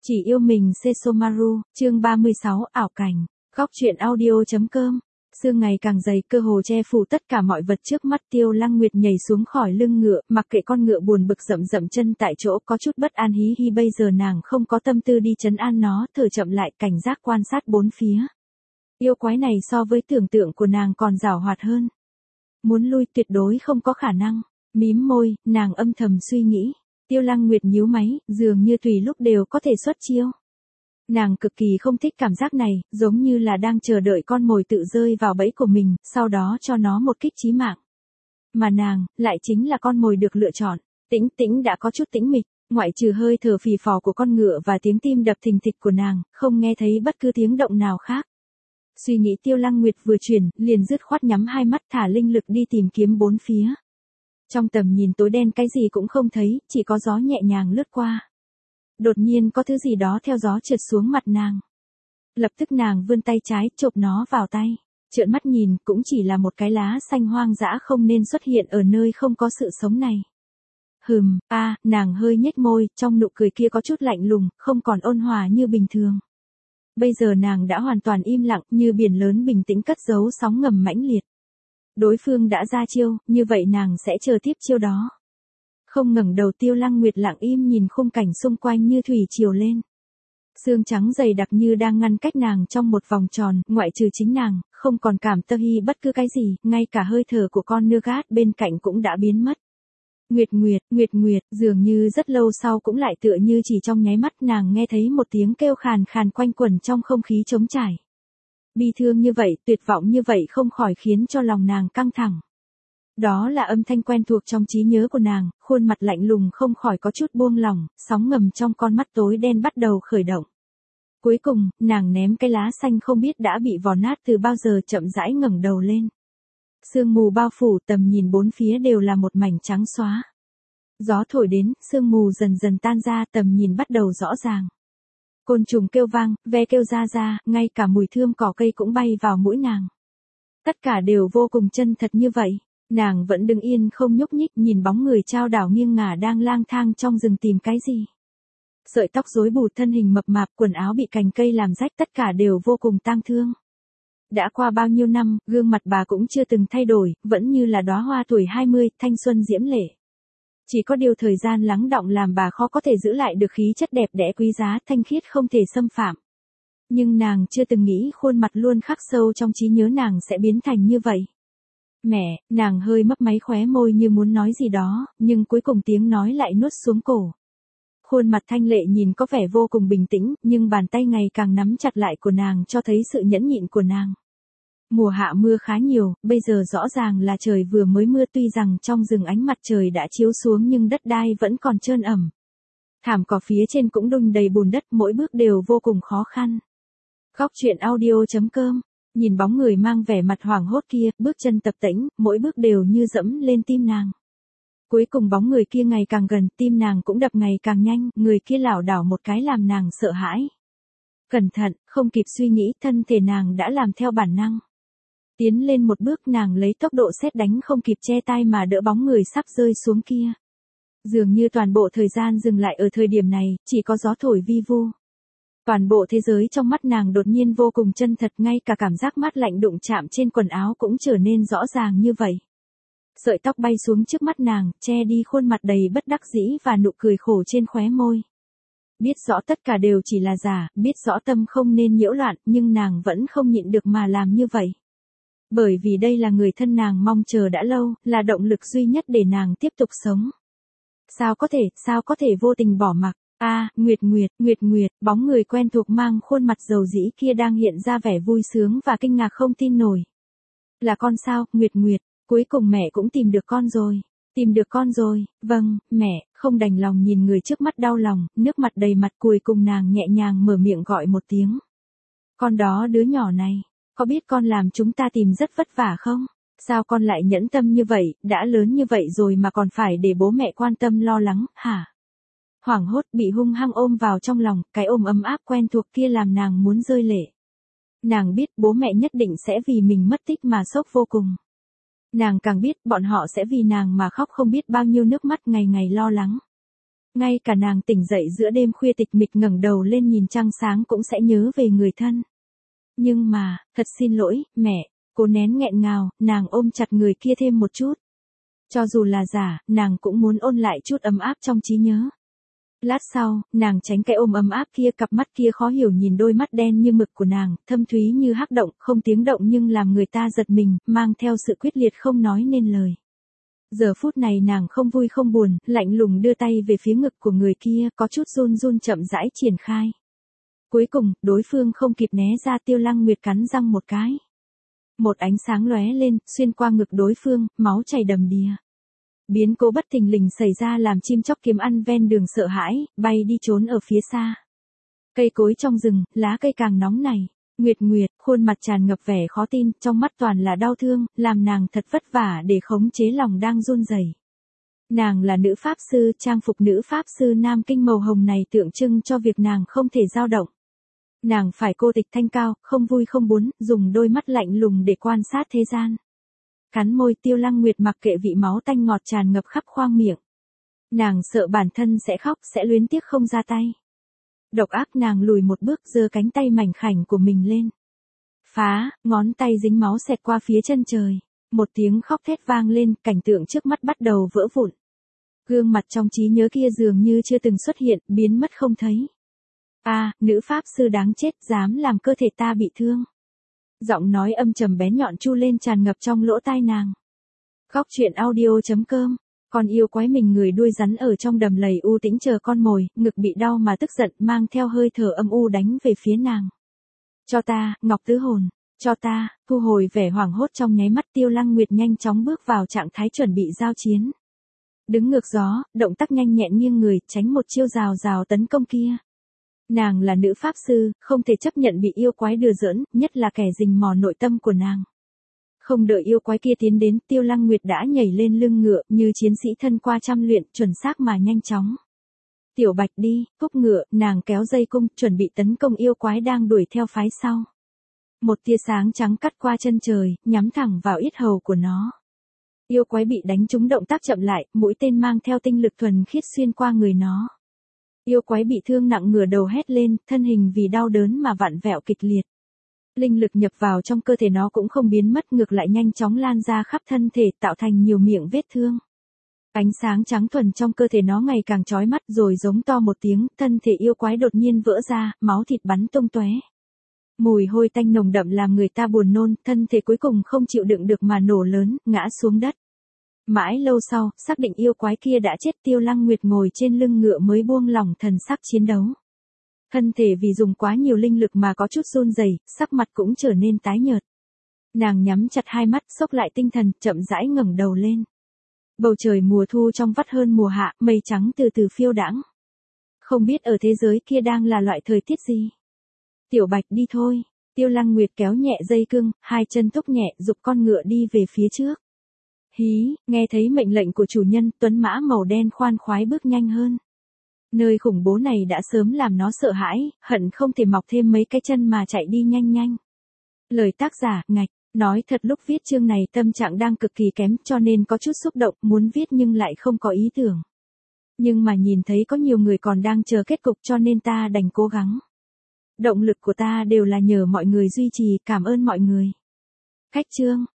Chỉ yêu mình Sesomaru, chương 36, ảo cảnh. Góc truyện audio.com. Sương ngày càng dày, cơ hồ che phủ tất cả mọi vật trước mắt. Tiêu Lăng Nguyệt nhảy xuống khỏi lưng ngựa, mặc kệ con ngựa buồn bực dậm dậm chân tại chỗ, có chút bất an hí hí. Bây giờ nàng không có tâm tư đi trấn an nó, thở chậm lại, cảnh giác quan sát bốn phía. Yêu quái này so với tưởng tượng của nàng còn giảo hoạt hơn. Muốn lui tuyệt đối không có khả năng. Mím môi, nàng âm thầm suy nghĩ. Tiêu Lăng Nguyệt nhíu máy, dường như tùy lúc đều có thể xuất chiêu. Nàng cực kỳ không thích cảm giác này, giống như là đang chờ đợi con mồi tự rơi vào bẫy của mình, sau đó cho nó một kích chí mạng. Mà nàng, lại chính là con mồi được lựa chọn. Tĩnh Tĩnh đã có chút tĩnh mịch, ngoại trừ hơi thở phì phò của con ngựa và tiếng tim đập thình thịch của nàng, không nghe thấy bất cứ tiếng động nào khác. Suy nghĩ Tiêu Lăng Nguyệt vừa chuyển, liền dứt khoát nhắm hai mắt, thả linh lực đi tìm kiếm bốn phía. Trong tầm nhìn tối đen cái gì cũng không thấy, chỉ có gió nhẹ nhàng lướt qua. Đột nhiên có thứ gì đó theo gió trượt xuống mặt nàng. Lập tức nàng vươn tay trái, chộp nó vào tay. Trợn mắt nhìn, cũng chỉ là một cái lá xanh hoang dã không nên xuất hiện ở nơi không có sự sống này. Nàng hơi nhếch môi, trong nụ cười kia có chút lạnh lùng, không còn ôn hòa như bình thường. Bây giờ nàng đã hoàn toàn im lặng, như biển lớn bình tĩnh cất giấu sóng ngầm mãnh liệt. Đối phương đã ra chiêu, như vậy nàng sẽ chờ tiếp chiêu đó. Không ngẩng đầu, Tiêu Lăng Nguyệt lặng im nhìn khung cảnh xung quanh như thủy triều lên. Sương trắng dày đặc như đang ngăn cách nàng trong một vòng tròn, ngoại trừ chính nàng, không còn cảm tơ hy bất cứ cái gì, ngay cả hơi thở của con Nougat bên cạnh cũng đã biến mất. Nguyệt, dường như rất lâu sau cũng lại tựa như chỉ trong nháy mắt nàng nghe thấy một tiếng kêu khàn khàn quanh quẩn trong không khí trống trải. Bi thương như vậy, tuyệt vọng như vậy không khỏi khiến cho lòng nàng căng thẳng. Đó là âm thanh quen thuộc trong trí nhớ của nàng, khuôn mặt lạnh lùng không khỏi có chút buông lỏng, sóng ngầm trong con mắt tối đen bắt đầu khởi động. Cuối cùng, nàng ném cái lá xanh không biết đã bị vò nát từ bao giờ, chậm rãi ngẩng đầu lên. Sương mù bao phủ, tầm nhìn bốn phía đều là một mảnh trắng xóa. Gió thổi đến, sương mù dần dần tan ra, tầm nhìn bắt đầu rõ ràng. Côn trùng kêu vang, ve kêu ra, ngay cả mùi thơm cỏ cây cũng bay vào mũi nàng. Tất cả đều vô cùng chân thật như vậy. Nàng vẫn đứng yên không nhúc nhích, nhìn bóng người chao đảo nghiêng ngả đang lang thang trong rừng tìm cái gì. Sợi tóc rối bù, thân hình mập mạp, quần áo bị cành cây làm rách, tất cả đều vô cùng tang thương. Đã qua bao nhiêu năm, gương mặt bà cũng chưa từng thay đổi, vẫn như là đóa hoa tuổi 20, thanh xuân diễm lệ. Chỉ có điều thời gian lắng đọng làm bà khó có thể giữ lại được khí chất đẹp đẽ quý giá, thanh khiết không thể xâm phạm. Nhưng nàng chưa từng nghĩ khuôn mặt luôn khắc sâu trong trí nhớ nàng sẽ biến thành như vậy. Mẹ, nàng hơi mấp máy khóe môi như muốn nói gì đó, nhưng cuối cùng tiếng nói lại nuốt xuống cổ. Khuôn mặt thanh lệ nhìn có vẻ vô cùng bình tĩnh, nhưng bàn tay ngày càng nắm chặt lại của nàng cho thấy sự nhẫn nhịn của nàng. Mùa hạ mưa khá nhiều, bây giờ rõ ràng là trời vừa mới mưa, tuy rằng trong rừng ánh mặt trời đã chiếu xuống nhưng đất đai vẫn còn trơn ẩm. Thảm cỏ phía trên cũng đung đầy bùn đất, mỗi bước đều vô cùng khó khăn. Góc truyện audio.com. Nhìn bóng người mang vẻ mặt hoảng hốt kia, bước chân tập tễnh, mỗi bước đều như dẫm lên tim nàng. Cuối cùng bóng người kia ngày càng gần, tim nàng cũng đập ngày càng nhanh, người kia lảo đảo một cái làm nàng sợ hãi. Cẩn thận, không kịp suy nghĩ, thân thể nàng đã làm theo bản năng. Tiến lên một bước, nàng lấy tốc độ sét đánh không kịp che tay mà đỡ bóng người sắp rơi xuống kia. Dường như toàn bộ thời gian dừng lại ở thời điểm này, chỉ có gió thổi vi vu. Toàn bộ thế giới trong mắt nàng đột nhiên vô cùng chân thật, ngay cả cảm giác mát lạnh đụng chạm trên quần áo cũng trở nên rõ ràng như vậy. Sợi tóc bay xuống trước mắt nàng, che đi khuôn mặt đầy bất đắc dĩ và nụ cười khổ trên khóe môi. Biết rõ tất cả đều chỉ là giả, biết rõ tâm không nên nhiễu loạn, nhưng nàng vẫn không nhịn được mà làm như vậy. Bởi vì đây là người thân nàng mong chờ đã lâu, là động lực duy nhất để nàng tiếp tục sống. Sao có thể vô tình bỏ mặc. Nguyệt, bóng người quen thuộc mang khuôn mặt dầu dĩ kia đang hiện ra vẻ vui sướng và kinh ngạc không tin nổi. Là con sao, Nguyệt, cuối cùng mẹ cũng tìm được con rồi, vâng, mẹ, không đành lòng nhìn người trước mắt đau lòng, nước mặt đầy mặt, cuối cùng nàng nhẹ nhàng mở miệng gọi một tiếng. Con đó, đứa nhỏ này, có biết con làm chúng ta tìm rất vất vả không? Sao con lại nhẫn tâm như vậy, đã lớn như vậy rồi mà còn phải để bố mẹ quan tâm lo lắng, hả? Hoảng hốt bị hung hăng ôm vào trong lòng, cái ôm ấm áp quen thuộc kia làm nàng muốn rơi lệ. Nàng biết bố mẹ nhất định sẽ vì mình mất tích mà sốc vô cùng. Nàng càng biết bọn họ sẽ vì nàng mà khóc không biết bao nhiêu nước mắt, ngày ngày lo lắng. Ngay cả nàng tỉnh dậy giữa đêm khuya tịch mịch ngẩng đầu lên nhìn trăng sáng cũng sẽ nhớ về người thân. Nhưng mà, thật xin lỗi, mẹ, cô nén nghẹn ngào, nàng ôm chặt người kia thêm một chút. Cho dù là giả, nàng cũng muốn ôn lại chút ấm áp trong trí nhớ. Lát sau, nàng tránh cái ôm ấm áp kia, cặp mắt kia khó hiểu nhìn đôi mắt đen như mực của nàng, thâm thúy như hắc động, không tiếng động nhưng làm người ta giật mình, mang theo sự quyết liệt không nói nên lời. Giờ phút này nàng không vui không buồn, lạnh lùng đưa tay về phía ngực của người kia, có chút run run chậm rãi triển khai. Cuối cùng, đối phương không kịp né ra, Tiêu Lăng Nguyệt cắn răng một cái. Một ánh sáng lóe lên, xuyên qua ngực đối phương, máu chảy đầm đìa. Biến cố bất thình lình xảy ra làm chim chóc kiếm ăn ven đường sợ hãi, bay đi trốn ở phía xa. Cây cối trong rừng, lá cây càng nóng nảy. Nguyệt Nguyệt, khuôn mặt tràn ngập vẻ khó tin, trong mắt toàn là đau thương, làm nàng thật vất vả để khống chế lòng đang run rẩy. Nàng là nữ pháp sư, trang phục nữ pháp sư Nam Kinh màu hồng này tượng trưng cho việc nàng không thể dao động. Nàng phải cô tịch thanh cao, không vui không buồn, dùng đôi mắt lạnh lùng để quan sát thế gian. Cắn môi, Tiêu Lăng Nguyệt mặc kệ vị máu tanh ngọt tràn ngập khắp khoang miệng. Nàng sợ bản thân sẽ khóc, sẽ luyến tiếc không ra tay. Độc ác nàng lùi một bước, giơ cánh tay mảnh khảnh của mình lên. Phá, ngón tay dính máu xẹt qua phía chân trời. Một tiếng khóc thét vang lên, cảnh tượng trước mắt bắt đầu vỡ vụn. Gương mặt trong trí nhớ kia dường như chưa từng xuất hiện, biến mất không thấy. Nữ pháp sư đáng chết, dám làm cơ thể ta bị thương. Giọng nói âm trầm bén nhọn chu lên tràn ngập trong lỗ tai nàng. Góc truyện audio.com. Con yêu quái mình người đuôi rắn ở trong đầm lầy u tĩnh chờ con mồi, ngực bị đau mà tức giận, mang theo hơi thở âm u đánh về phía nàng. Cho ta, Ngọc Tứ Hồn, cho ta. Thu hồi vẻ hoảng hốt trong nháy mắt, Tiêu Lăng Nguyệt nhanh chóng bước vào trạng thái chuẩn bị giao chiến. Đứng ngược gió, động tác nhanh nhẹn nghiêng người, tránh một chiêu rào rào tấn công kia. Nàng là nữ pháp sư, không thể chấp nhận bị yêu quái đùa giỡn, nhất là kẻ rình mò nội tâm của nàng. Không đợi yêu quái kia tiến đến, Tiêu Lăng Nguyệt đã nhảy lên lưng ngựa, như chiến sĩ thân qua trăm luyện, chuẩn xác mà nhanh chóng. Tiểu Bạch đi, thúc ngựa, nàng kéo dây cung, chuẩn bị tấn công yêu quái đang đuổi theo phái sau. Một tia sáng trắng cắt qua chân trời, nhắm thẳng vào yết hầu của nó. Yêu quái bị đánh trúng, động tác chậm lại, mũi tên mang theo tinh lực thuần khiết xuyên qua người nó. Yêu quái bị thương nặng ngửa đầu hét lên, thân hình vì đau đớn mà vặn vẹo kịch liệt. Linh lực nhập vào trong cơ thể nó cũng không biến mất, ngược lại nhanh chóng lan ra khắp thân thể, tạo thành nhiều miệng vết thương. Ánh sáng trắng thuần trong cơ thể nó ngày càng chói mắt, rồi giống to một tiếng, thân thể yêu quái đột nhiên vỡ ra, máu thịt bắn tung tóe. Mùi hôi tanh nồng đậm làm người ta buồn nôn, thân thể cuối cùng không chịu đựng được mà nổ lớn, ngã xuống đất. Mãi lâu sau, xác định yêu quái kia đã chết, Tiêu Lăng Nguyệt ngồi trên lưng ngựa mới buông lỏng thần sắc chiến đấu. Thân thể vì dùng quá nhiều linh lực mà có chút run rẩy, sắc mặt cũng trở nên tái nhợt. Nàng nhắm chặt hai mắt, xốc lại tinh thần, chậm rãi ngẩng đầu lên. Bầu trời mùa thu trong vắt hơn mùa hạ, mây trắng từ từ phiêu đãng. Không biết ở thế giới kia đang là loại thời tiết gì. Tiểu Bạch đi thôi. Tiêu Lăng Nguyệt kéo nhẹ dây cương, hai chân thúc nhẹ, giục con ngựa đi về phía trước. Hí, nghe thấy mệnh lệnh của chủ nhân, tuấn mã màu đen khoan khoái bước nhanh hơn. Nơi khủng bố này đã sớm làm nó sợ hãi, hận không thể mọc thêm mấy cái chân mà chạy đi nhanh nhanh. Lời tác giả, ngạch, nói thật lúc viết chương này tâm trạng đang cực kỳ kém, cho nên có chút xúc động, muốn viết nhưng lại không có ý tưởng. Nhưng mà nhìn thấy có nhiều người còn đang chờ kết cục cho nên ta đành cố gắng. Động lực của ta đều là nhờ mọi người duy trì, cảm ơn mọi người. Cách chương.